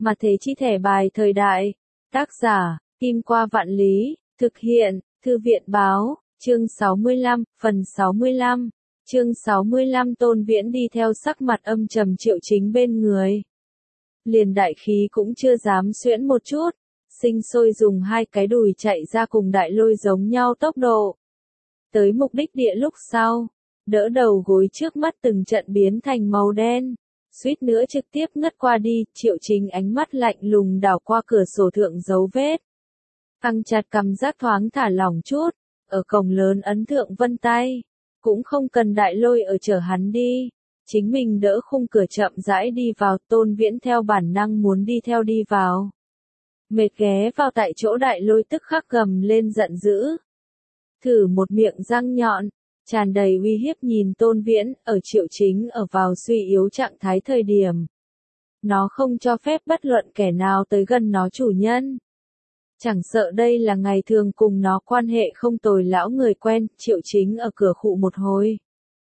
Mà thế chi thẻ bài thời đại. Tác giả, Kim Qua Vạn Lý, thực hiện, Thư viện báo, chương 65, phần 65. Chương 65 Tôn Viễn đi theo sắc mặt âm trầm Triệu Chính bên người. Liền đại khí cũng chưa dám xuyễn một chút, sinh sôi dùng hai cái đùi chạy ra cùng đại lôi giống nhau tốc độ. Tới mục đích địa lúc sau, đỡ đầu gối trước mắt từng trận biến thành màu đen, suýt nữa trực tiếp ngất qua đi, Triệu Chính ánh mắt lạnh lùng đảo qua cửa sổ thượng dấu vết. Căng chặt cầm giác thoáng thả lỏng chút, ở cổng lớn ấn thượng vân tay, cũng không cần đại lôi ở chở hắn đi. Chính mình đỡ khung cửa chậm rãi đi vào, Tôn Viễn theo bản năng muốn đi theo đi vào. Mệt ghé vào tại chỗ đại lôi tức khắc gầm lên giận dữ. Thử một miệng răng nhọn, tràn đầy uy hiếp nhìn Tôn Viễn, ở Triệu Chính ở vào suy yếu trạng thái thời điểm. Nó không cho phép bất luận kẻ nào tới gần nó chủ nhân. Chẳng sợ đây là ngày thường cùng nó quan hệ không tồi lão người quen, Triệu Chính ở cửa khụ một hồi.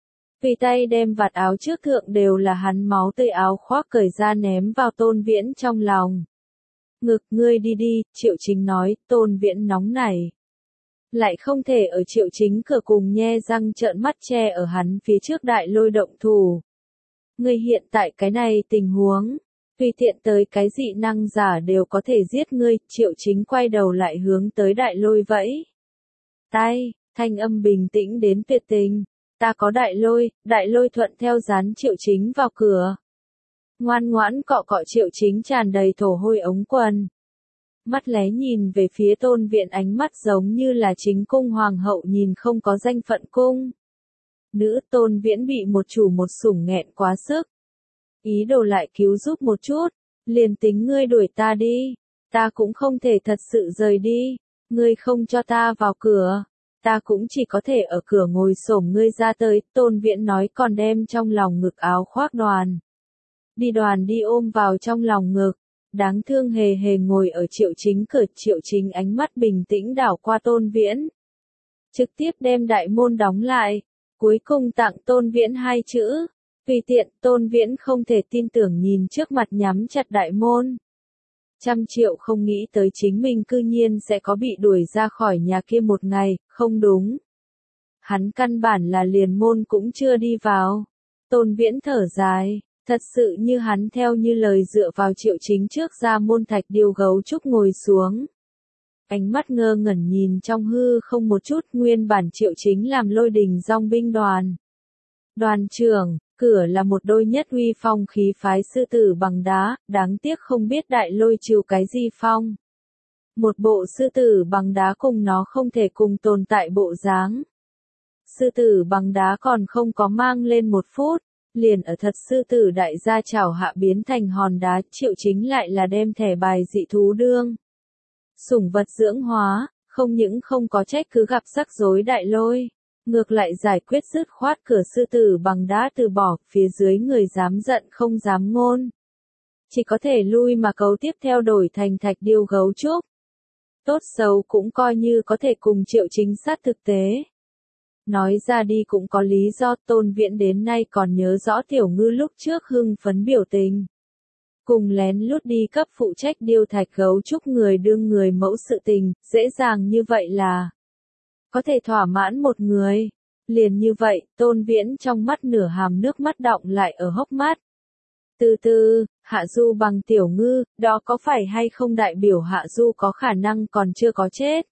Vì tay đem vạt áo trước thượng đều là hắn máu tươi áo khoác cởi ra ném vào Tôn Viễn trong lòng. Ngực ngươi đi đi, Triệu Chính nói, Tôn Viễn nóng nảy. Lại không thể ở Triệu Chính cửa cùng nhe răng trợn mắt che ở hắn phía trước đại lôi động thủ. Ngươi hiện tại cái này tình huống, tùy tiện tới cái dị năng giả đều có thể giết ngươi, Triệu Chính quay đầu lại hướng tới đại lôi vẫy. Tay, thanh âm bình tĩnh đến tuyệt tình. Ta có đại lôi thuận theo dán Triệu Chính vào cửa. Ngoan ngoãn cọ cọ Triệu Chính tràn đầy thổ hôi ống quần. Mắt lé nhìn về phía Tôn Viễn, ánh mắt giống như là chính cung hoàng hậu nhìn không có danh phận cung. Nữ Tôn Viễn bị một chủ một sủng nghẹn quá sức. Ý đồ lại cứu giúp một chút, liền tính ngươi đuổi ta đi, ta cũng không thể thật sự rời đi, ngươi không cho ta vào cửa. Ta cũng chỉ có thể ở cửa ngồi xổm ngươi ra tới, Tôn Viễn nói còn đem trong lòng ngực áo khoác đoàn đi ôm vào trong lòng ngực, đáng thương hề hề ngồi ở Triệu Chính cửa, Triệu Chính ánh mắt bình tĩnh đảo qua Tôn Viễn. Trực tiếp đem đại môn đóng lại, cuối cùng tặng Tôn Viễn hai chữ, tùy tiện, Tôn Viễn không thể tin tưởng nhìn trước mặt nhắm chặt đại môn. 100 triệu không nghĩ tới chính mình cư nhiên sẽ có bị đuổi ra khỏi nhà kia một ngày, không đúng. Hắn căn bản là liền môn cũng chưa đi vào. Tôn Viễn thở dài, thật sự như hắn theo như lời dựa vào Triệu Chính trước ra môn thạch điêu gấu trúc ngồi xuống. Ánh mắt ngơ ngẩn nhìn trong hư không một chút, nguyên bản Triệu Chính làm lôi đình dòng binh đoàn. Đoàn trưởng, cửa là một đôi nhất uy phong khí phái sư tử bằng đá, đáng tiếc không biết đại lôi chịu cái gì phong. Một bộ sư tử bằng đá cùng nó không thể cùng tồn tại bộ dáng. Sư tử bằng đá còn không có mang lên 1 phút, liền ở thật sư tử đại gia chảo hạ biến thành hòn đá, Triệu Chính lại là đem thẻ bài dị thú đương. Sủng vật dưỡng hóa, không những không có trách cứ gặp rắc rối đại lôi. Ngược lại giải quyết dứt khoát cửa sư tử bằng đá từ bỏ, phía dưới người dám giận không dám ngôn. Chỉ có thể lui mà cấu tiếp theo đổi thành thạch điêu gấu trúc. Tốt xấu cũng coi như có thể cùng Triệu Chính sát thực tế. Nói ra đi cũng có lý do, Tôn Viễn đến nay còn nhớ rõ Tiểu Ngư lúc trước hưng phấn biểu tình. Cùng lén lút đi cấp phụ trách điêu thạch gấu trúc người đương người mẫu sự tình, dễ dàng như vậy là có thể thỏa mãn một người. Liền như vậy, Tôn Viễn trong mắt nửa hàm nước mắt đọng lại ở hốc mắt. Từ từ, Hạ Du bằng Tiểu Ngư, đó có phải hay không đại biểu Hạ Du có khả năng còn chưa có chết?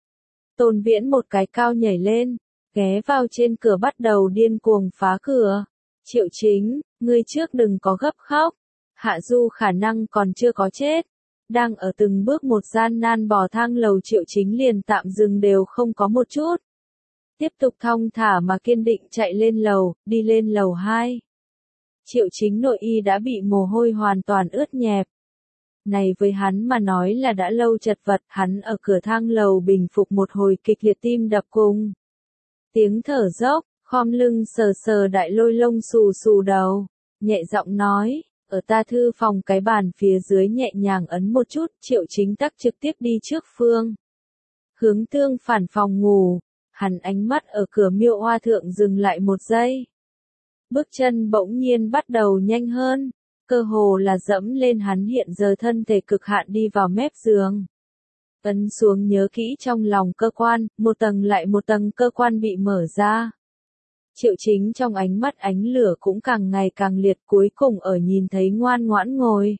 Tôn Viễn một cái cao nhảy lên, ghé vào trên cửa bắt đầu điên cuồng phá cửa. Triệu Chính, ngươi trước đừng có gấp khóc. Hạ Du khả năng còn chưa có chết. Đang ở từng bước một gian nan bò thang lầu, Triệu Chính liền tạm dừng đều không có một chút. Tiếp tục thong thả mà kiên định chạy lên lầu, đi lên lầu 2. Triệu Chính nội y đã bị mồ hôi hoàn toàn ướt nhẹp. Này với hắn mà nói là đã lâu chật vật, hắn ở cửa thang lầu bình phục một hồi kịch liệt tim đập cùng. Tiếng thở dốc, khom lưng sờ sờ đại lôi lông xù xù đầu, nhẹ giọng nói. Ở ta thư phòng cái bàn phía dưới nhẹ nhàng ấn một chút, Triệu Chính tắc trực tiếp đi trước phương. Hướng tương phản phòng ngủ, hắn ánh mắt ở cửa miêu hoa thượng dừng lại một giây. Bước chân bỗng nhiên bắt đầu nhanh hơn, cơ hồ là dẫm lên hắn hiện giờ thân thể cực hạn đi vào mép giường. Ấn xuống nhớ kỹ trong lòng cơ quan, một tầng lại một tầng cơ quan bị mở ra. Triệu Chính trong ánh mắt ánh lửa cũng càng ngày càng liệt, cuối cùng ở nhìn thấy ngoan ngoãn ngồi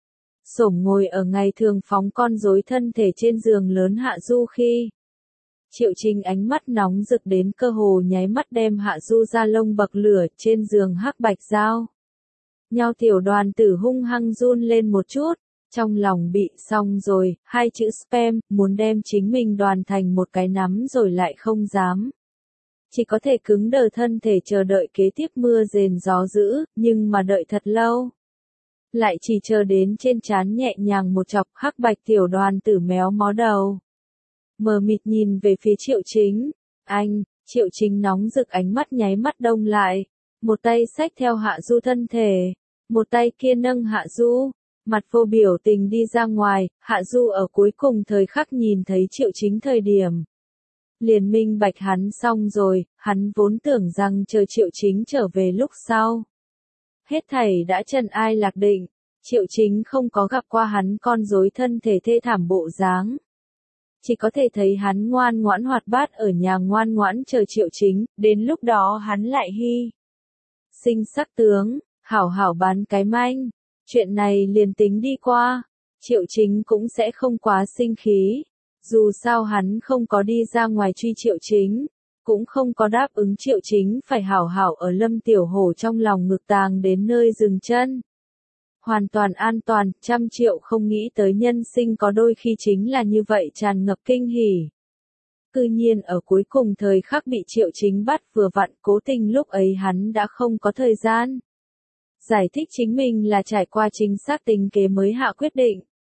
xổm ngồi ở ngày thường phóng con rối thân thể trên giường lớn Hạ Du khi. Triệu Chính ánh mắt nóng rực đến cơ hồ nháy mắt đem Hạ Du ra lông bậc lửa trên giường hắc bạch dao. Nhau tiểu đoàn tử hung hăng run lên một chút, trong lòng bị xong rồi, hai chữ spam, muốn đem chính mình đoàn thành một cái nắm rồi lại không dám. Chỉ có thể cứng đờ thân thể chờ đợi kế tiếp mưa rền gió dữ, nhưng mà đợi thật lâu. Lại chỉ chờ đến trên trán nhẹ nhàng một chọc hắc bạch tiểu đoàn tử méo mó đầu. Mờ mịt nhìn về phía Triệu Chính. Anh, Triệu Chính nóng rực ánh mắt nháy mắt đông lại. Một tay xách theo Hạ Du thân thể. Một tay kia nâng Hạ Du. Mặt vô biểu tình đi ra ngoài. Hạ Du ở cuối cùng thời khắc nhìn thấy Triệu Chính thời điểm. Liền minh bạch hắn xong rồi, hắn vốn tưởng rằng chờ Triệu Chính trở về lúc sau. Hết thảy đã trần ai lạc định, Triệu Chính không có gặp qua hắn con rối thân thể thê thảm bộ dáng. Chỉ có thể thấy hắn ngoan ngoãn hoạt bát ở nhà ngoan ngoãn chờ Triệu Chính, đến lúc đó hắn lại hy sinh sắc tướng, hảo hảo bán cái manh. Chuyện này liền tính đi qua, Triệu Chính cũng sẽ không quá sinh khí. Dù sao hắn không có đi ra ngoài truy Triệu Chính, cũng không có đáp ứng Triệu Chính phải hảo hảo ở Lâm Tiểu Hổ trong lòng ngực tàng đến nơi dừng chân. Hoàn toàn an toàn, 100 triệu không nghĩ tới nhân sinh có đôi khi chính là như vậy tràn ngập kinh hỉ. Cư nhiên ở cuối cùng thời khắc bị Triệu Chính bắt vừa vặn, cố tình lúc ấy hắn đã không có thời gian. Giải thích chính mình là trải qua chính xác tính kế mới hạ quyết định.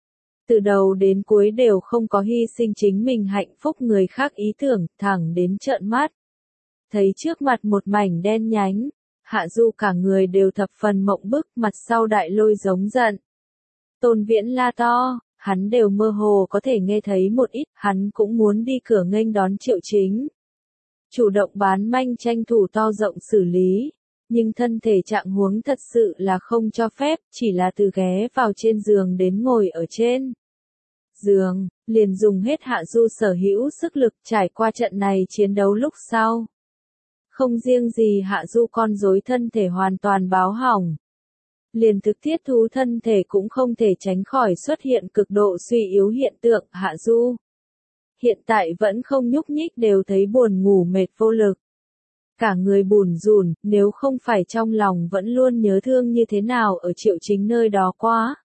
Từ đầu đến cuối đều không có hy sinh chính mình hạnh phúc người khác ý tưởng, thẳng đến trợn mắt. Thấy trước mặt một mảnh đen nhánh, Hạ Du cả người đều thập phần mộng bức, mặt sau đại lôi giống giận. Tôn Viễn la to, hắn đều mơ hồ có thể nghe thấy một ít, hắn cũng muốn đi cửa nghênh đón Triệu Chính. Chủ động bán manh tranh thủ to rộng xử lý, nhưng thân thể trạng huống thật sự là không cho phép, chỉ là từ ghé vào trên giường đến ngồi ở trên giường, liền dùng hết Hạ Du sở hữu sức lực trải qua trận này chiến đấu lúc sau. Không riêng gì Hạ Du con rối thân thể hoàn toàn báo hỏng. Liền thực thiết thú thân thể cũng không thể tránh khỏi xuất hiện cực độ suy yếu hiện tượng. Hạ Du hiện tại vẫn không nhúc nhích, đều thấy buồn ngủ mệt vô lực. Cả người bùn rùn, nếu không phải trong lòng vẫn luôn nhớ thương như thế nào ở Triệu Chính nơi đó quá.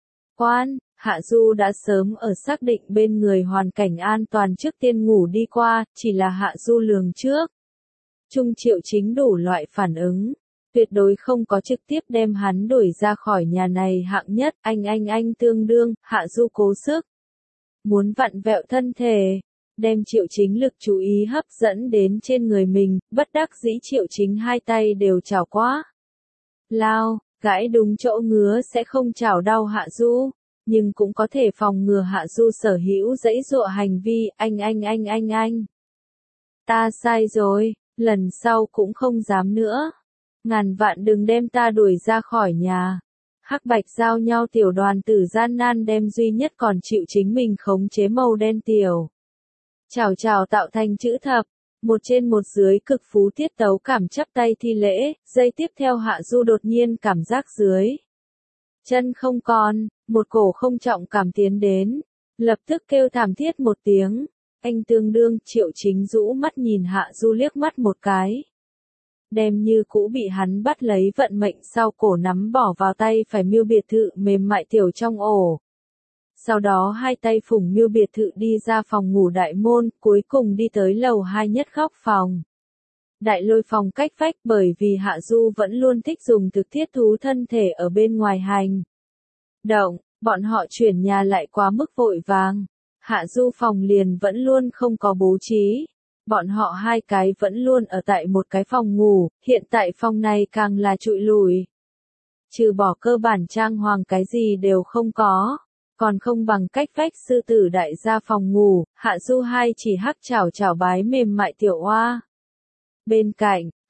Hạ Du đã sớm ở xác định bên người hoàn cảnh an toàn trước tiên ngủ đi qua, chỉ là Hạ Du lường trước. Trung Triệu Chính đủ loại phản ứng, tuyệt đối không có trực tiếp đem hắn đuổi ra khỏi nhà này hạng nhất, anh tương đương, Hạ Du cố sức. Muốn vặn vẹo thân thể, đem Triệu Chính lực chú ý hấp dẫn đến trên người mình, bất đắc dĩ Triệu Chính hai tay đều chảo quá. Lao, gãi đúng chỗ ngứa sẽ không chảo đau Hạ Du, nhưng cũng có thể phòng ngừa Hạ Du sở hữu dãy dụa hành vi, anh. Ta sai rồi, lần sau cũng không dám nữa. Ngàn vạn đừng đem ta đuổi ra khỏi nhà. Hắc bạch giao nhau tiểu đoàn tử gian nan đem duy nhất còn chịu chính mình khống chế màu đen tiểu. Chào tạo thành chữ thập, một trên một dưới cực phú tiết tấu cảm chắp tay thi lễ, giây tiếp theo Hạ Du đột nhiên cảm giác dưới chân không còn, một cổ không trọng cảm tiến đến, lập tức kêu thảm thiết một tiếng, anh tương đương. Triệu Chính rũ mắt nhìn Hạ Du liếc mắt một cái. Đem như cũ bị hắn bắt lấy vận mệnh sau cổ nắm bỏ vào tay phải Miêu biệt thự mềm mại tiểu trong ổ. Sau đó hai tay phủng Miêu biệt thự đi ra phòng ngủ đại môn, cuối cùng đi tới lầu 2 nhất góc phòng. Đại lôi phòng cách vách, bởi vì Hạ Du vẫn luôn thích dùng thực thiết thú thân thể ở bên ngoài hành động, bọn họ chuyển nhà lại quá mức vội vàng. Hạ Du phòng liền vẫn luôn không có bố trí. Bọn họ hai cái vẫn luôn ở tại một cái phòng ngủ, hiện tại phòng này càng là trụi lùi. Trừ bỏ cơ bản trang hoàng cái gì đều không có, còn không bằng cách vách sư tử đại gia phòng ngủ. Hạ Du hai chỉ hắc chảo bái mềm mại tiểu oa. Bên cạnh,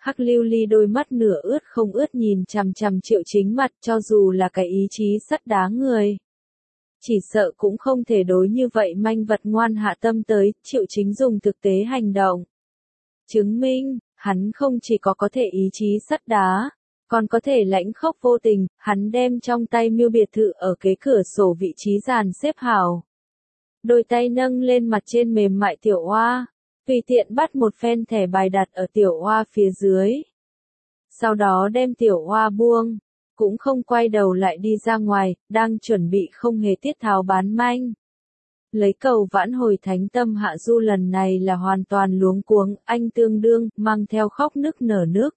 Hắc lưu ly đôi mắt nửa ướt không ướt nhìn chằm chằm Triệu Chính mặt, cho dù là cái ý chí sắt đá người. Chỉ sợ cũng không thể đối như vậy manh vật ngoan hạ tâm tới, Triệu Chính dùng thực tế hành động. Chứng minh, hắn không chỉ có thể ý chí sắt đá, còn có thể lãnh khốc vô tình, hắn đem trong tay miêu biệt thự ở kế cửa sổ vị trí dàn xếp hảo. Đôi tay nâng lên mặt trên mềm mại tiểu oa, tùy tiện bắt một phen thẻ bài đặt ở tiểu oa phía dưới. Sau đó đem tiểu oa buông, cũng không quay đầu lại đi ra ngoài, đang chuẩn bị không hề tiết tháo bán manh. Lấy cầu vãn hồi thánh tâm Hạ Du lần này là hoàn toàn luống cuống, anh tương đương, mang theo khóc nức nở nước.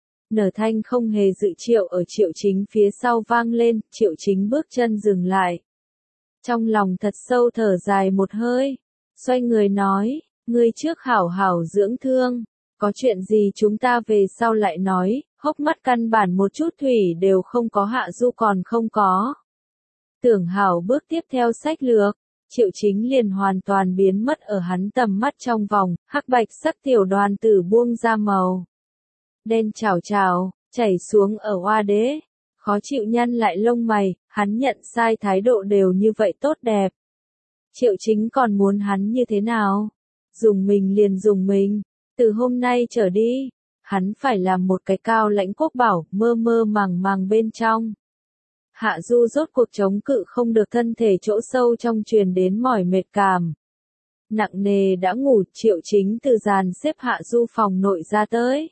Nở thanh không hề dự Triệu ở Triệu Chính phía sau vang lên, Triệu Chính bước chân dừng lại. Trong lòng thật sâu thở dài một hơi, xoay người nói, ngươi trước hảo hảo dưỡng thương, có chuyện gì chúng ta về sau lại nói, hốc mắt căn bản một chút thủy đều không có Hạ Du còn không có. Tưởng hảo bước tiếp theo sách lược, Triệu Chính liền hoàn toàn biến mất ở hắn tầm mắt trong vòng, hắc bạch sắc tiểu đoàn tử buông ra màu. Đen chảo chảo, chảy xuống ở oa đế, khó chịu nhăn lại lông mày, hắn nhận sai thái độ đều như vậy tốt đẹp. Triệu Chính còn muốn hắn như thế nào? Dùng mình liền dùng mình, từ hôm nay trở đi, hắn phải làm một cái cao lãnh quốc bảo, mơ mơ màng màng bên trong. Hạ Du rốt cuộc chống cự không được thân thể chỗ sâu trong truyền đến mỏi mệt cảm. Nặng nề đã ngủ, Triệu Chính từ dàn xếp Hạ Du phòng nội ra tới.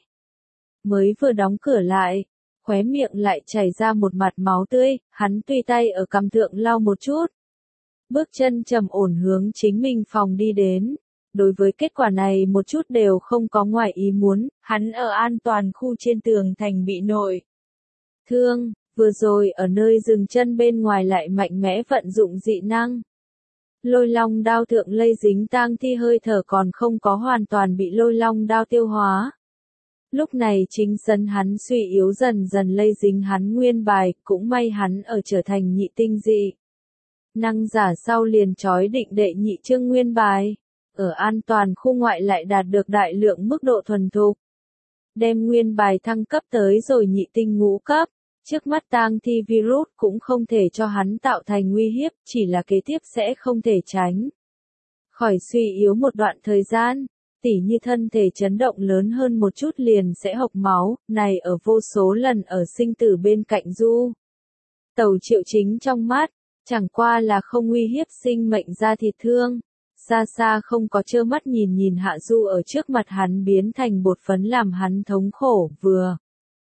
Mới vừa đóng cửa lại, khóe miệng lại chảy ra một mặt máu tươi, hắn tùy tay ở cằm thượng lau một chút. Bước chân trầm ổn hướng chính mình phòng đi đến. Đối với kết quả này một chút đều không có ngoài ý muốn, hắn ở an toàn khu trên tường thành bị nội thương, vừa rồi ở nơi dừng chân bên ngoài lại mạnh mẽ vận dụng dị năng. Lôi long đao thượng lây dính tang thi hơi thở còn không có hoàn toàn bị lôi long đao tiêu hóa. Lúc này chính sân hắn suy yếu dần dần lây dính hắn nguyên bài, cũng may hắn ở trở thành nhị tinh dị năng giả sau liền trói định đệ nhị chương nguyên bài. Ở an toàn khu ngoại lại đạt được đại lượng mức độ thuần thục. Đem nguyên bài thăng cấp tới rồi nhị tinh ngũ cấp, trước mắt tang thi virus cũng không thể cho hắn tạo thành nguy hiếp, chỉ là kế tiếp sẽ không thể tránh khỏi suy yếu một đoạn thời gian, tỉ như thân thể chấn động lớn hơn một chút liền sẽ hộc máu, này ở vô số lần ở sinh tử bên cạnh Du Tẩu Triệu Chính trong mắt, chẳng qua là không uy hiếp sinh mệnh ra thịt thương. Xa xa không có trơ mắt nhìn nhìn Hạ Du ở trước mặt hắn biến thành bột phấn làm hắn thống khổ, vừa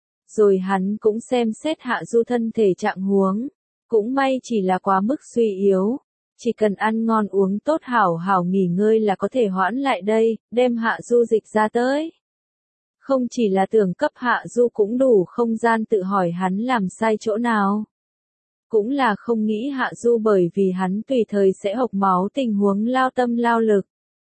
rồi hắn cũng xem xét Hạ Du thân thể trạng huống, cũng may chỉ là quá mức suy yếu, chỉ cần ăn ngon uống tốt hảo hảo nghỉ ngơi là có thể hoãn lại đây, đem Hạ Du dịch ra tới. Không chỉ là tưởng cấp Hạ Du cũng đủ không gian tự hỏi hắn làm sai chỗ nào. Cũng là không nghĩ Hạ Du bởi vì hắn tùy thời sẽ hộc máu tình huống lao tâm lao lực.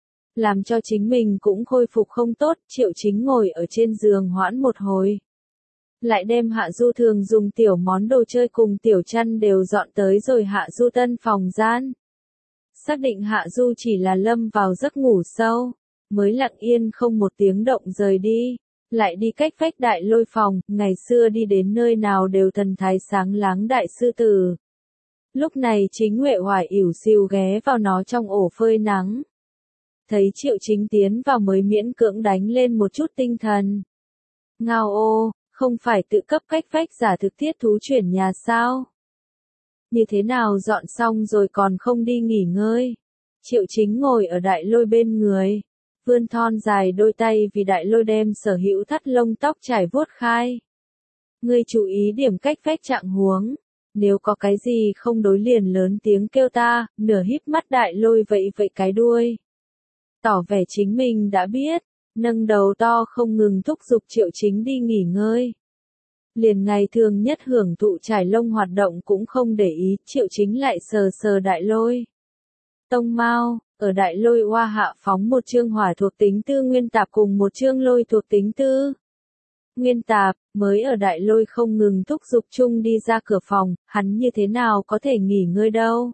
Làm cho chính mình cũng khôi phục không tốt, Triệu Chính ngồi ở trên giường hoãn một hồi. Lại đem Hạ Du thường dùng tiểu món đồ chơi cùng tiểu chăn đều dọn tới rồi Hạ Du tân phòng gian. Xác định Hạ Du chỉ là lâm vào giấc ngủ sâu, mới lặng yên không một tiếng động rời đi. Lại đi cách vách đại lôi phòng, ngày xưa đi đến nơi nào đều thần thái sáng láng đại sư tử. Lúc này chính Huệ Hoài ỉu xìu ghé vào nó trong ổ phơi nắng. Thấy Triệu Chính tiến vào mới miễn cưỡng đánh lên một chút tinh thần. Ngao ô, không phải tự cấp cách vách giả thực thiết thú chuyển nhà sao? Như thế nào dọn xong rồi còn không đi nghỉ ngơi? Triệu Chính ngồi ở đại lôi bên người. Vươn thon dài đôi tay vì đại lôi đem sở hữu thắt lông tóc trải vuốt khai. Ngươi chú ý điểm cách vách trạng huống. Nếu có cái gì không đối liền lớn tiếng kêu ta, nửa híp mắt đại lôi vậy cái đuôi. Tỏ vẻ chính mình đã biết, nâng đầu to không ngừng thúc giục Triệu Chính đi nghỉ ngơi. Liền ngày thường nhất hưởng thụ trải lông hoạt động cũng không để ý, Triệu Chính lại sờ sờ đại lôi. Tông Mao, ở đại lôi oa hạ phóng một chương hỏa thuộc tính tư nguyên tạp cùng một chương lôi thuộc tính tư nguyên tạp, mới ở đại lôi không ngừng thúc giục chung đi ra cửa phòng, hắn như thế nào có thể nghỉ ngơi đâu.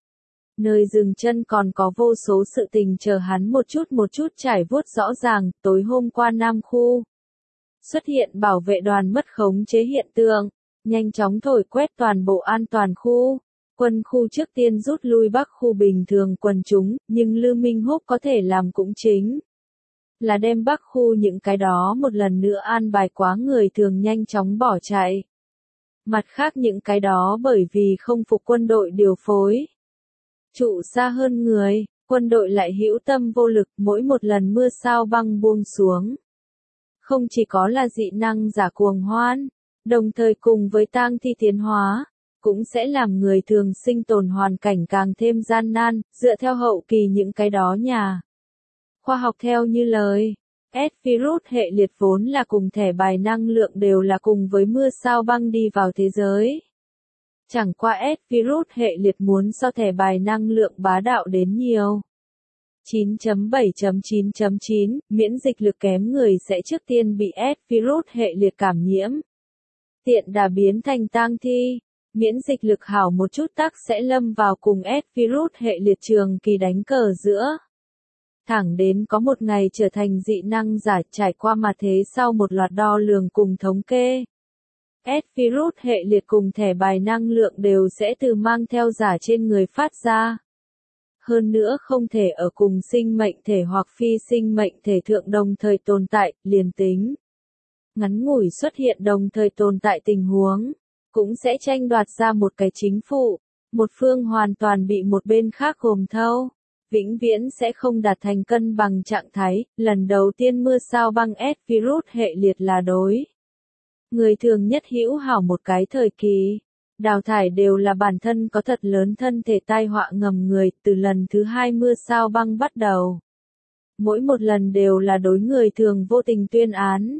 Nơi dừng chân còn có vô số sự tình chờ hắn một chút trải vuốt rõ ràng, tối hôm qua Nam Khu. xuất hiện bảo vệ đoàn mất khống chế hiện tượng, nhanh chóng thổi quét toàn bộ an toàn khu. Quân khu trước tiên rút lui Bắc khu bình thường quần chúng, nhưng Lưu Minh Húc có thể làm cũng chính là đem Bắc khu những cái đó một lần nữa an bài quá người thường nhanh chóng bỏ chạy. Mặt khác những cái đó bởi vì không phục quân đội điều phối, trụ xa hơn người, quân đội lại hữu tâm vô lực mỗi một lần mưa sao băng buông xuống. Không chỉ có là dị năng giả cuồng hoan, đồng thời cùng với tang thi tiến hóa, cũng sẽ làm người thường sinh tồn hoàn cảnh càng thêm gian nan, dựa theo hậu kỳ những cái đó nhà khoa học theo như lời. S-virus hệ liệt vốn là cùng thẻ bài năng lượng đều là cùng với mưa sao băng đi vào thế giới. Chẳng qua S-virus hệ liệt muốn so thẻ bài năng lượng bá đạo đến nhiều. 9.7.9.9, miễn dịch lực kém người sẽ trước tiên bị S-virus hệ liệt cảm nhiễm. Tiện đà biến thành tang thi, miễn dịch lực hảo một chút tắc sẽ lâm vào cùng S-virus hệ liệt trường kỳ đánh cờ giữa. Thẳng đến có một ngày trở thành dị năng giả trải qua mà thế sau một loạt đo lường cùng thống kê. S-virus hệ liệt cùng thẻ bài năng lượng đều sẽ từ mang theo giả trên người phát ra. Hơn nữa không thể ở cùng sinh mệnh thể hoặc phi sinh mệnh thể thượng đồng thời tồn tại, liền tính. Ngắn ngủi xuất hiện đồng thời tồn tại tình huống, cũng sẽ tranh đoạt ra một cái chính phủ, một phương hoàn toàn bị một bên khác gồm thâu. Vĩnh viễn sẽ không đạt thành cân bằng trạng thái, lần đầu tiên mưa sao băng S-virus hệ liệt là đối. Người thường nhất hữu hảo một cái thời kỳ, đào thải đều là bản thân có thật lớn thân thể tai họa ngầm người, từ lần thứ 2 mưa sao băng bắt đầu. Mỗi một lần đều là đối người thường vô tình tuyên án.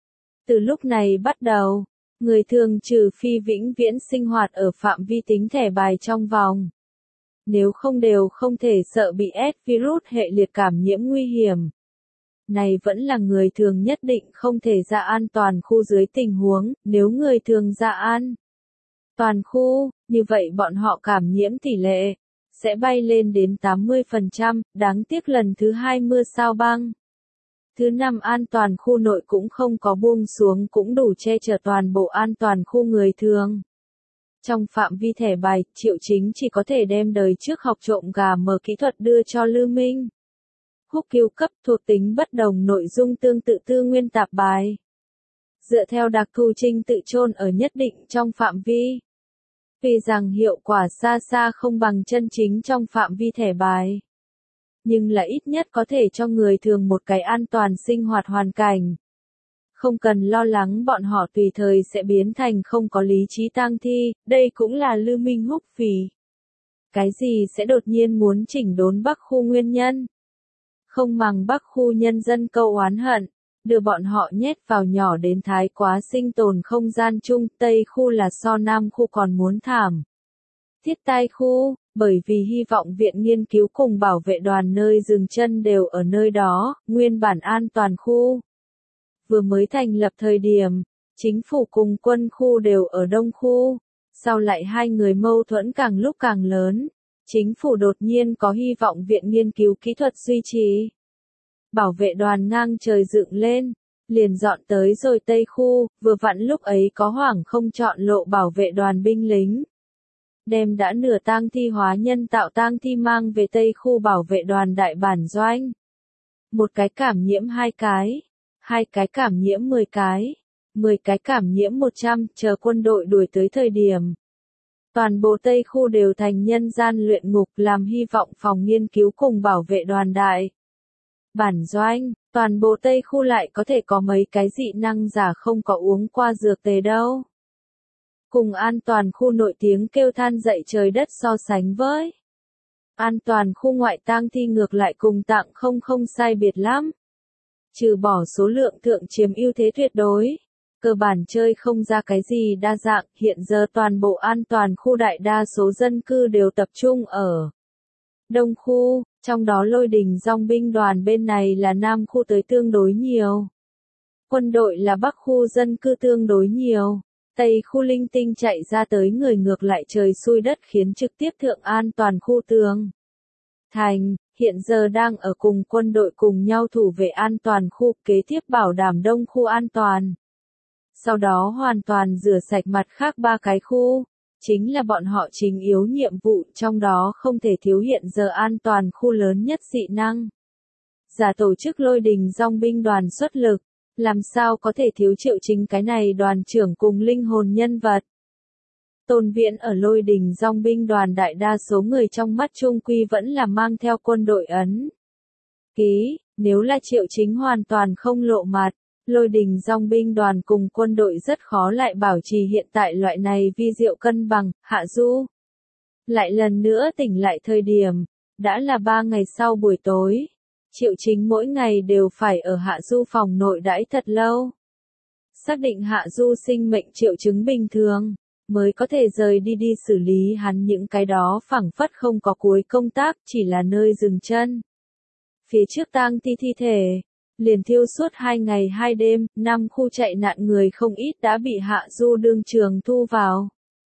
Từ lúc này bắt đầu, người thường trừ phi vĩnh viễn sinh hoạt ở phạm vi tính thẻ bài trong vòng. Nếu không đều không thể sợ bị S-virus hệ liệt cảm nhiễm nguy hiểm. Này vẫn là người thường nhất định không thể ra an toàn khu dưới tình huống, nếu người thường ra an toàn khu, như vậy bọn họ cảm nhiễm tỷ lệ sẽ bay lên đến 80%, đáng tiếc lần thứ 2 mưa sao băng. Thứ 5 an toàn khu nội cũng không có buông xuống cũng đủ che chở toàn bộ an toàn khu người thường. Trong phạm vi thẻ bài, Triệu Chính chỉ có thể đem đời trước học trộm gà mở kỹ thuật đưa cho Lưu Minh Húc cứu cấp thuộc tính bất đồng nội dung tương tự tư nguyên tạp bài. Dựa theo đặc thù trình tự chôn ở nhất định trong phạm vi. Vì rằng hiệu quả xa xa không bằng chân chính trong phạm vi thẻ bài. Nhưng là ít nhất có thể cho người thường một cái an toàn sinh hoạt hoàn cảnh. Không cần lo lắng bọn họ tùy thời sẽ biến thành không có lý trí tang thi, đây cũng là Lưu Minh Húc vì cái gì sẽ đột nhiên muốn chỉnh đốn Bắc khu nguyên nhân. Không màng Bắc khu nhân dân câu oán hận, đưa bọn họ nhét vào nhỏ đến thái quá sinh tồn không gian chung, Tây khu là so Nam khu còn muốn thảm. Thiết tai khu, bởi vì hy vọng viện nghiên cứu cùng bảo vệ đoàn nơi dừng chân đều ở nơi đó, nguyên bản an toàn khu. Vừa mới thành lập thời điểm, chính phủ cùng quân khu đều ở Đông khu, sau lại hai người mâu thuẫn càng lúc càng lớn, chính phủ đột nhiên có hy vọng viện nghiên cứu kỹ thuật duy trì. Bảo vệ đoàn ngang trời dựng lên, liền dọn tới rồi Tây khu, vừa vặn lúc ấy có hoảng không chọn lộ bảo vệ đoàn binh lính. Đem đã nửa tang thi hóa nhân tạo tang thi mang về Tây khu bảo vệ đoàn đại bản doanh. Một cái cảm nhiễm 2 cái. 2 cái cảm nhiễm 10 cái, 10 cái cảm nhiễm 100, chờ quân đội đuổi tới thời điểm. Toàn bộ Tây khu đều thành nhân gian luyện ngục làm hy vọng phòng nghiên cứu cùng bảo vệ đoàn đại. Bản doanh, toàn bộ Tây khu lại có thể có mấy cái dị năng giả không có uống qua dược tề đâu. Cùng an toàn khu nội tiếng kêu than dậy trời đất so sánh với. An toàn khu ngoại tang thi ngược lại cùng tặng không sai biệt lắm. Trừ bỏ số lượng thượng chiếm ưu thế tuyệt đối, cơ bản chơi không ra cái gì đa dạng, hiện giờ toàn bộ an toàn khu đại đa số dân cư đều tập trung ở Đông khu, trong đó Lôi Đình dòng binh đoàn bên này là Nam khu tới tương đối nhiều. Quân đội là Bắc khu dân cư tương đối nhiều, Tây khu linh tinh chạy ra tới người ngược lại trời xui đất khiến trực tiếp thượng an toàn khu tường thành. hiện giờ đang ở cùng quân đội cùng nhau thủ vệ an toàn khu, kế tiếp bảo đảm đông khu an toàn. Sau đó hoàn toàn rửa sạch mặt khác 3 cái khu, chính là bọn họ chính yếu nhiệm vụ, trong đó không thể thiếu hiện giờ an toàn khu lớn nhất dị năng. Giả tổ chức Lôi Đình Dòng binh đoàn xuất lực, làm sao có thể thiếu Triệu Chính cái này đoàn trưởng cùng linh hồn nhân vật. Tôn Viễn ở Lôi Đình Dòng binh đoàn đại đa số người trong mắt trung quy vẫn là mang theo quân đội ấn ký, nếu là Triệu Chính hoàn toàn không lộ mặt, Lôi Đình Dòng binh đoàn cùng quân đội rất khó lại bảo trì hiện tại loại này vi diệu cân bằng. Hạ Du lại lần nữa tỉnh lại thời điểm, đã là 3 ngày sau buổi tối. Triệu Chính mỗi ngày đều phải ở Hạ Du phòng nội đãi thật lâu. Xác định Hạ Du sinh mệnh triệu chứng bình thường, mới có thể rời đi xử lý hắn những cái đó phảng phất không có cuối công tác, chỉ là nơi dừng chân. Phía trước tang thi thể, liền thiêu suốt 2 ngày 2 đêm, 5 khu chạy nạn người không ít đã bị Hạ Du đương trường thu vào.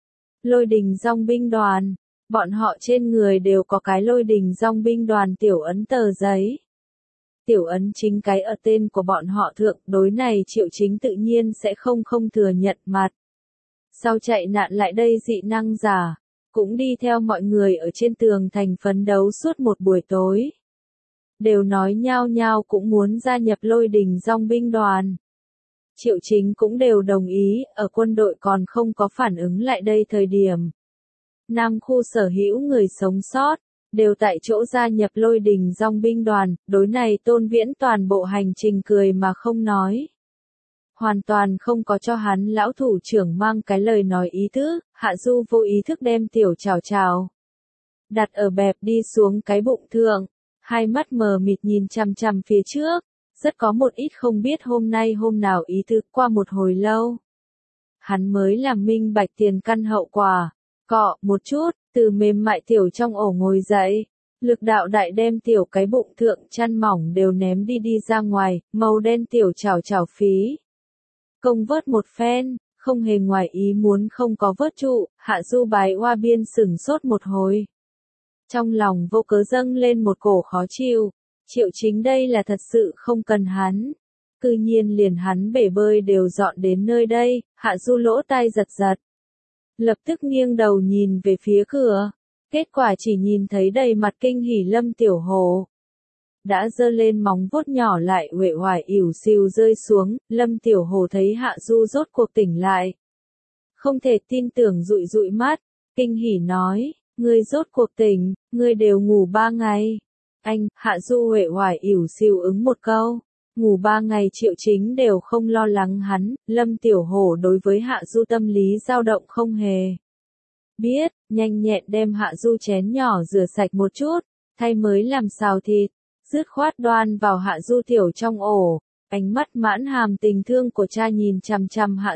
Lôi Đình Dòng binh đoàn, bọn họ trên người đều có cái Lôi Đình Dòng binh đoàn tiểu ấn tờ giấy. Tiểu ấn chính cái ở tên của bọn họ thượng, đối này Triệu Chính tự nhiên sẽ không thừa nhận mặt. Sau chạy nạn lại đây dị năng giả, cũng đi theo mọi người ở trên tường thành phấn đấu suốt một buổi tối. Đều nói nhao nhao cũng muốn gia nhập Lôi Đình Dòng binh đoàn. Triệu Chính cũng đều đồng ý, ở quân đội còn không có phản ứng lại đây thời điểm. Nam khu sở hữu người sống sót, đều tại chỗ gia nhập Lôi Đình Dòng binh đoàn, đối này Tôn Viễn toàn bộ hành trình cười mà không nói. Hoàn toàn không có cho hắn lão thủ trưởng mang cái lời nói ý tứ. Hạ Du vô ý thức đem tiểu chào chào đặt ở bẹp đi xuống cái bụng thượng, hai mắt mờ mịt nhìn chằm chằm phía trước, rất có một ít không biết hôm nay hôm nào ý tứ. Qua một hồi lâu, hắn mới làm minh bạch tiền căn hậu quả, cọ một chút, từ mềm mại tiểu trong ổ ngồi dậy, lực đạo đại đem tiểu cái bụng thượng chăn mỏng đều ném đi ra ngoài, màu đen tiểu chảo chảo phí. Công vớt một phen, không hề ngoài ý muốn không có vớt trụ, Hạ Du bái oa biên sửng sốt một hồi. Trong lòng vô cớ dâng lên một cổ khó chịu, Triệu Chính đây là thật sự không cần hắn. Cư nhiên liền hắn bể bơi đều dọn đến nơi đây. Hạ Du lỗ tai giật giật. Lập tức nghiêng đầu nhìn về phía cửa, kết quả chỉ nhìn thấy đầy mặt kinh hỉ Lâm Tiểu Hồ. Đã giơ lên móng vuốt nhỏ lại uể oải ỉu xìu rơi xuống. Lâm Tiểu Hồ thấy Hạ Du rốt cuộc tỉnh lại, không thể tin tưởng dụi dụi mắt, kinh hỉ nói, ngươi rốt cuộc tỉnh, ngươi đều ngủ 3 ngày. Anh, Hạ Du uể oải ỉu xìu ứng một câu, ngủ 3 ngày Triệu Chính đều không lo lắng hắn. Lâm Tiểu Hổ đối với Hạ Du tâm lý dao động không hề biết, nhanh nhẹn đem Hạ Du chén nhỏ rửa sạch một chút, thay mới làm xào thịt, dứt khoát đoan vào Hạ Du tiểu trong ổ. Ánh mắt mãn hàm tình thương của cha nhìn chằm chằm Hạ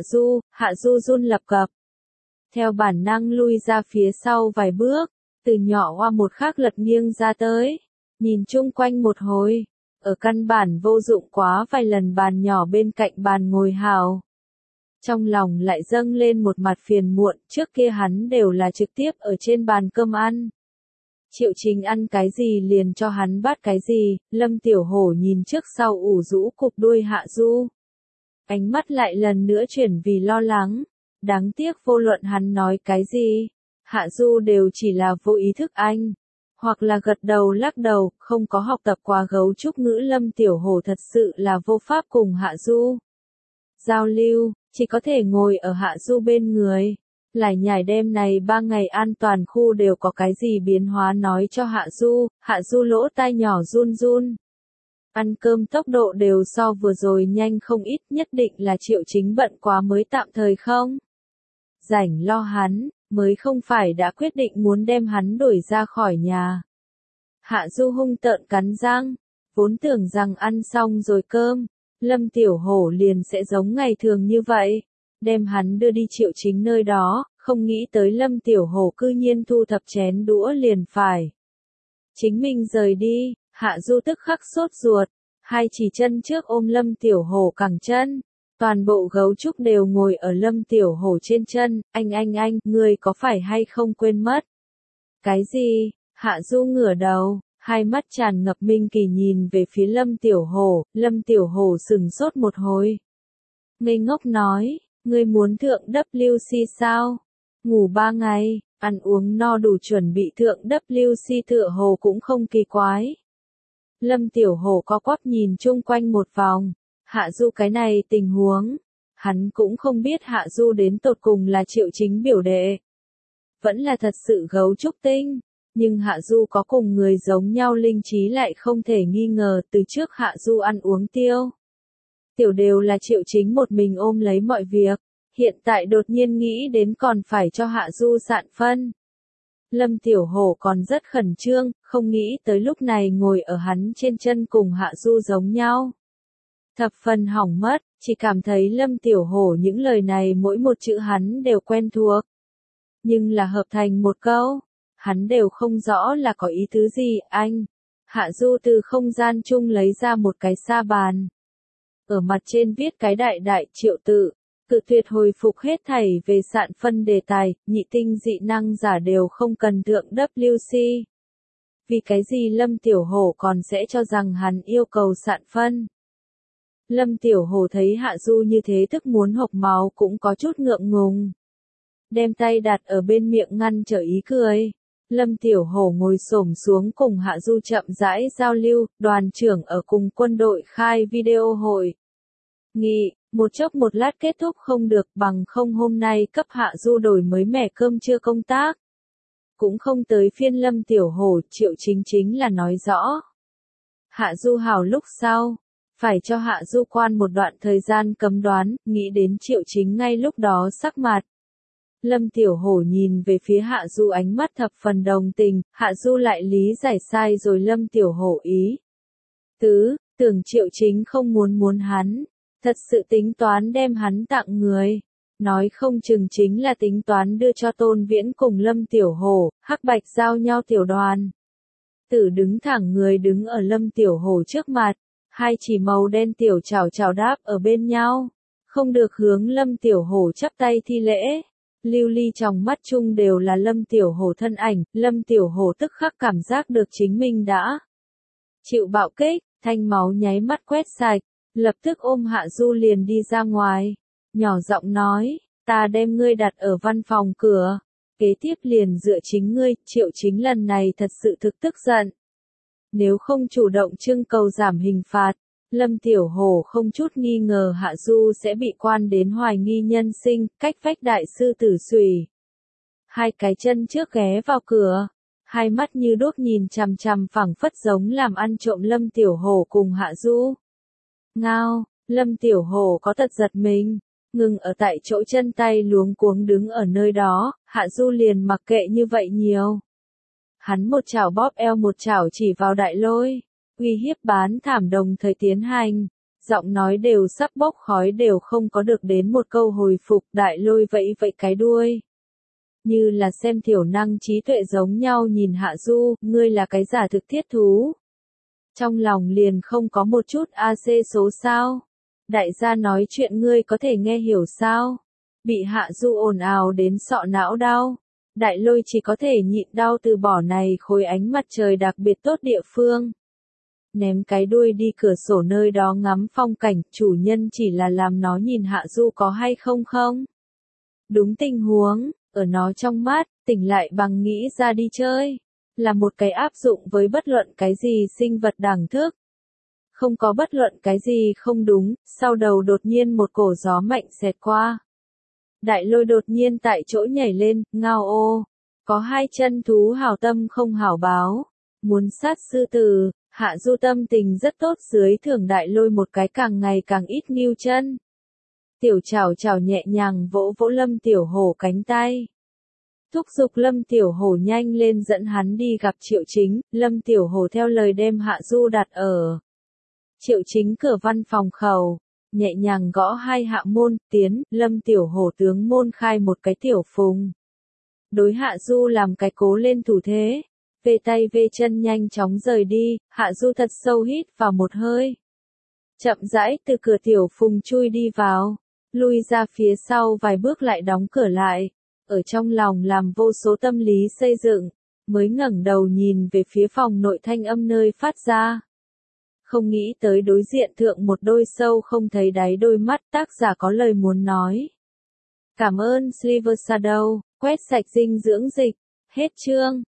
Du run lập cập, theo bản năng lui ra phía sau vài bước, từ nhỏ hoa một khắc lật nghiêng ra tới, nhìn chung quanh một hồi, ở căn bản vô dụng quá vài lần bàn nhỏ bên cạnh bàn ngồi hào. Trong lòng lại dâng lên một mặt phiền muộn, trước kia hắn đều là trực tiếp ở trên bàn cơm ăn. Triệu Chính ăn cái gì liền cho hắn bát cái gì. Lâm Tiểu Hổ nhìn trước sau ủ rũ cục đuôi Hạ Du, ánh mắt lại lần nữa chuyển vì lo lắng. Đáng tiếc vô luận hắn nói cái gì, Hạ Du đều chỉ là vô ý thức anh, hoặc là gật đầu lắc đầu, không có học tập qua gấu trúc ngữ. Lâm Tiểu Hổ thật sự là vô pháp cùng Hạ Du giao lưu, chỉ có thể ngồi ở Hạ Du bên người, lải nhải đêm này 3 ngày an toàn khu đều có cái gì biến hóa nói cho Hạ Du lỗ tai nhỏ run run. Ăn cơm tốc độ đều so vừa rồi nhanh không ít, nhất định là Triệu Chính bận quá mới tạm thời không rảnh lo hắn, mới không phải đã quyết định muốn đem hắn đuổi ra khỏi nhà. Hạ Du hung tợn cắn răng, vốn tưởng rằng ăn xong rồi cơm, Lâm Tiểu Hổ liền sẽ giống ngày thường như vậy, đem hắn đưa đi Triệu Chính nơi đó, không nghĩ tới Lâm Tiểu Hổ cư nhiên thu thập chén đũa liền phải chính mình rời đi. Hạ Du tức khắc sốt ruột, hai chỉ chân trước ôm Lâm Tiểu Hổ cẳng chân, toàn bộ gấu trúc đều ngồi ở Lâm Tiểu Hổ trên chân. Anh, ngươi có phải hay không quên mất cái gì? Hạ Du ngửa đầu, Hai mắt tràn ngập minh kỳ nhìn về phía Lâm Tiểu Hổ sừng sốt một hồi. Ngây ngốc nói, ngươi muốn thượng WC sao? Ngủ 3 ngày, ăn uống no đủ chuẩn bị thượng WC tựa hồ cũng không kỳ quái. Lâm Tiểu Hổ co quắp nhìn chung quanh một vòng, Hạ Du cái này tình huống, hắn cũng không biết Hạ Du đến tột cùng là Triệu Chính biểu đệ, vẫn là thật sự gấu trúc tinh, nhưng Hạ Du có cùng người giống nhau linh trí lại không thể nghi ngờ, từ trước Hạ Du ăn uống tiêu tiểu đều là Triệu Chính một mình ôm lấy mọi việc, hiện tại đột nhiên nghĩ đến còn phải cho Hạ Du sạn phân. Lâm Tiểu Hổ còn rất khẩn trương, không nghĩ tới lúc này ngồi ở hắn trên chân cùng Hạ Du giống nhau. Thập phần hỏng mất, chỉ cảm thấy Lâm Tiểu Hổ những lời này mỗi một chữ hắn đều quen thuộc. Nhưng là hợp thành một câu, hắn đều không rõ là có ý tứ gì, anh. Hạ Du từ không gian chung lấy ra một cái sa bàn. Ở mặt trên viết cái đại Triệu tự. Cự tuyệt hồi phục hết thảy về sạn phân đề tài, nhị tinh dị năng giả đều không cần thượng WC. Vì cái gì Lâm Tiểu Hổ còn sẽ cho rằng hắn yêu cầu sạn phân? Lâm Tiểu Hổ thấy Hạ Du như thế tức muốn hộc máu cũng có chút ngượng ngùng. Đem tay đặt ở bên miệng ngăn trở ý cười. Lâm Tiểu Hổ ngồi xổm xuống cùng Hạ Du chậm rãi giao lưu, đoàn trưởng ở cùng quân đội khai video hội. Nghị, một chốc một lát kết thúc không được, bằng không hôm nay cấp Hạ Du đổi mới mẻ cơm trưa công tác. Cũng không tới phiên Lâm Tiểu Hổ, Triệu Chính chính là nói rõ. Hạ Du hảo lúc sau, phải cho Hạ Du quan một đoạn thời gian cấm đoán, nghĩ đến Triệu Chính ngay lúc đó sắc mặt. Lâm Tiểu Hổ nhìn về phía Hạ Du ánh mắt thập phần đồng tình, Hạ Du lại lý giải sai rồi Lâm Tiểu Hổ ý. Tưởng Triệu Chính không muốn hắn. Thật sự tính toán đem hắn tặng người. Nói không chừng chính là tính toán đưa cho Tôn Viễn cùng Lâm Tiểu Hổ, hắc bạch giao nhau tiểu đoàn. Tử đứng thẳng người đứng ở Lâm Tiểu Hổ trước mặt, hai chỉ màu đen tiểu chảo đáp ở bên nhau. Không được hướng Lâm Tiểu Hổ chắp tay thi lễ. Lưu ly trong mắt chung đều là Lâm Tiểu Hổ thân ảnh, Lâm Tiểu Hổ tức khắc cảm giác được chính mình đã chịu bạo kích, thanh máu nháy mắt quét sạch. Lập tức ôm Hạ Du liền đi ra ngoài, nhỏ giọng nói, ta đem ngươi đặt ở văn phòng cửa, kế tiếp liền dựa chính ngươi, Triệu Chính lần này thật sự thực tức giận. Nếu không chủ động trưng cầu giảm hình phạt, Lâm Tiểu Hổ không chút nghi ngờ Hạ Du sẽ bị quan đến hoài nghi nhân sinh, cách vách đại sư tử xùy. Hai cái chân trước ghé vào cửa, hai mắt như đốt nhìn chằm chằm phẳng phất giống làm ăn trộm Lâm Tiểu Hổ cùng Hạ Du. Ngao, Lâm Tiểu Hổ có tật giật mình, ngừng ở tại chỗ chân tay luống cuống đứng ở nơi đó, Hạ Du liền mặc kệ như vậy nhiều. Hắn một chảo bóp eo một chảo chỉ vào Đại Lôi, uy hiếp bán thảm đồng thời tiến hành, giọng nói đều sắp bốc khói đều không có được đến một câu hồi phục, Đại Lôi vẫy cái đuôi. Như là xem thiểu năng trí tuệ giống nhau nhìn Hạ Du, ngươi là cái giả thực thiết thú. Trong lòng liền không có một chút AC số sao. Đại gia nói chuyện ngươi có thể nghe hiểu sao. Bị Hạ Du ồn ào đến sọ não đau. Đại Lôi chỉ có thể nhịn đau từ bỏ này khối ánh mặt trời đặc biệt tốt địa phương. Ném cái đuôi đi cửa sổ nơi đó ngắm phong cảnh, chủ nhân chỉ là làm nó nhìn Hạ Du có hay không không. Đúng tình huống, ở nó trong mắt, tỉnh lại bằng nghĩ ra đi chơi. Là một cái áp dụng với bất luận cái gì sinh vật đẳng thức. Không có bất luận cái gì không đúng, sau đầu đột nhiên một cổ gió mạnh xẹt qua. Đại Lôi đột nhiên tại chỗ nhảy lên, ngao ô. Có hai chân thú hảo tâm không hảo báo. Muốn sát sư tử, Hạ Du tâm tình rất tốt dưới thưởng Đại Lôi một cái càng ngày càng ít níu chân. Tiểu chảo nhẹ nhàng vỗ Lâm Tiểu Hổ cánh tay. Thúc giục Lâm Tiểu Hổ nhanh lên dẫn hắn đi gặp Triệu Chính, Lâm Tiểu Hổ theo lời đem Hạ Du đặt ở Triệu Chính cửa văn phòng khẩu, nhẹ nhàng gõ hai hạ môn, tiến, Lâm Tiểu Hổ tướng môn khai một cái tiểu phùng. Đối Hạ Du làm cái cố lên thủ thế, về tay về chân nhanh chóng rời đi, Hạ Du thật sâu hít vào một hơi. Chậm rãi từ cửa tiểu phùng chui đi vào, lui ra phía sau vài bước lại đóng cửa lại. Ở trong lòng làm vô số tâm lý xây dựng, mới ngẩng đầu nhìn về phía phòng nội thanh âm nơi phát ra. Không nghĩ tới đối diện thượng một đôi sâu không thấy đáy đôi mắt, tác giả có lời muốn nói. Cảm ơn Silver Shadow, quét sạch dinh dưỡng dịch. Hết chương.